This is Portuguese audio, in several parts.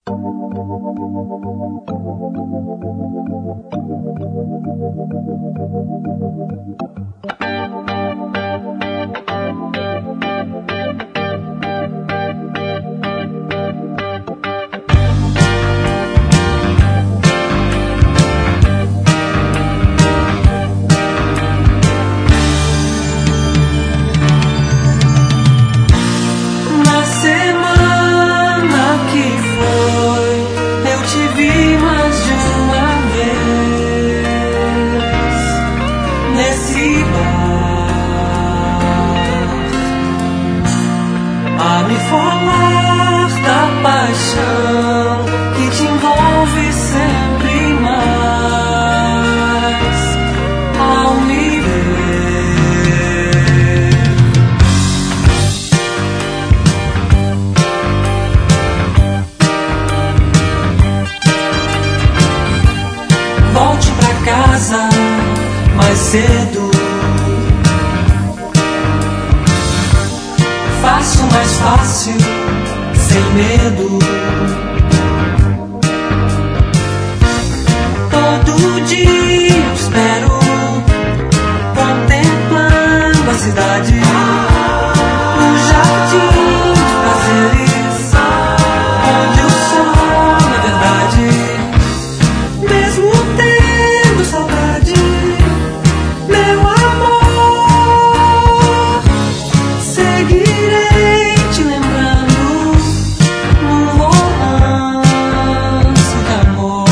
Mais cedo, faço mais fácil, sem medo. Todo dia eu espero, contemplando a cidade, no jardim de prazeres, onde eu sou, na verdade, mesmo tendo saudade. Meu amor, seguirei te lembrando num romance de amor.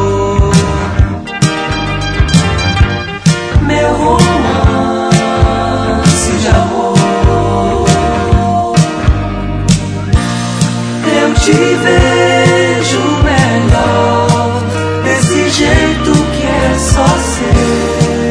Meu romance de amor. Eu te vejo melhor desse jeito que é só ser.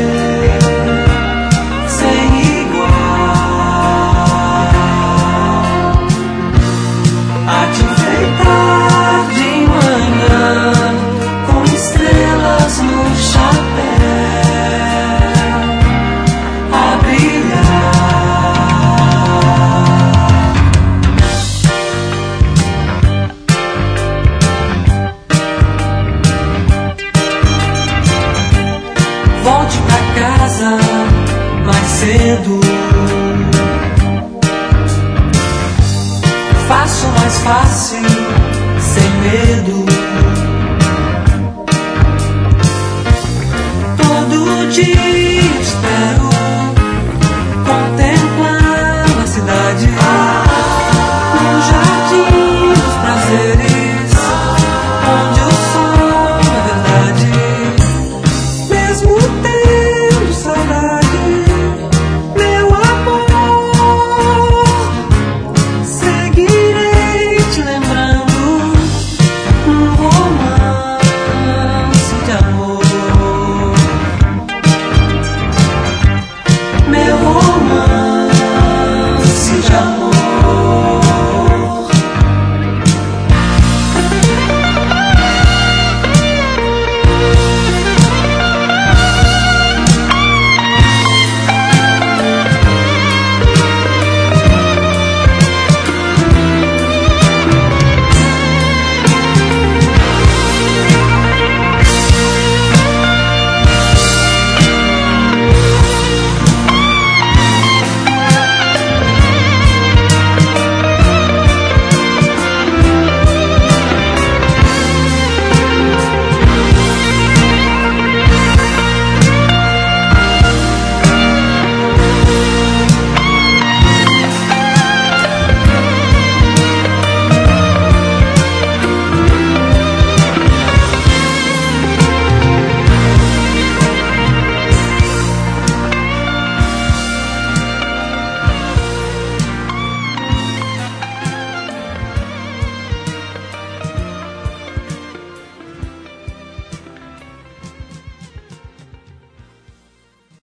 Volte pra casa mais cedo. Faço mais fácil, sem medo.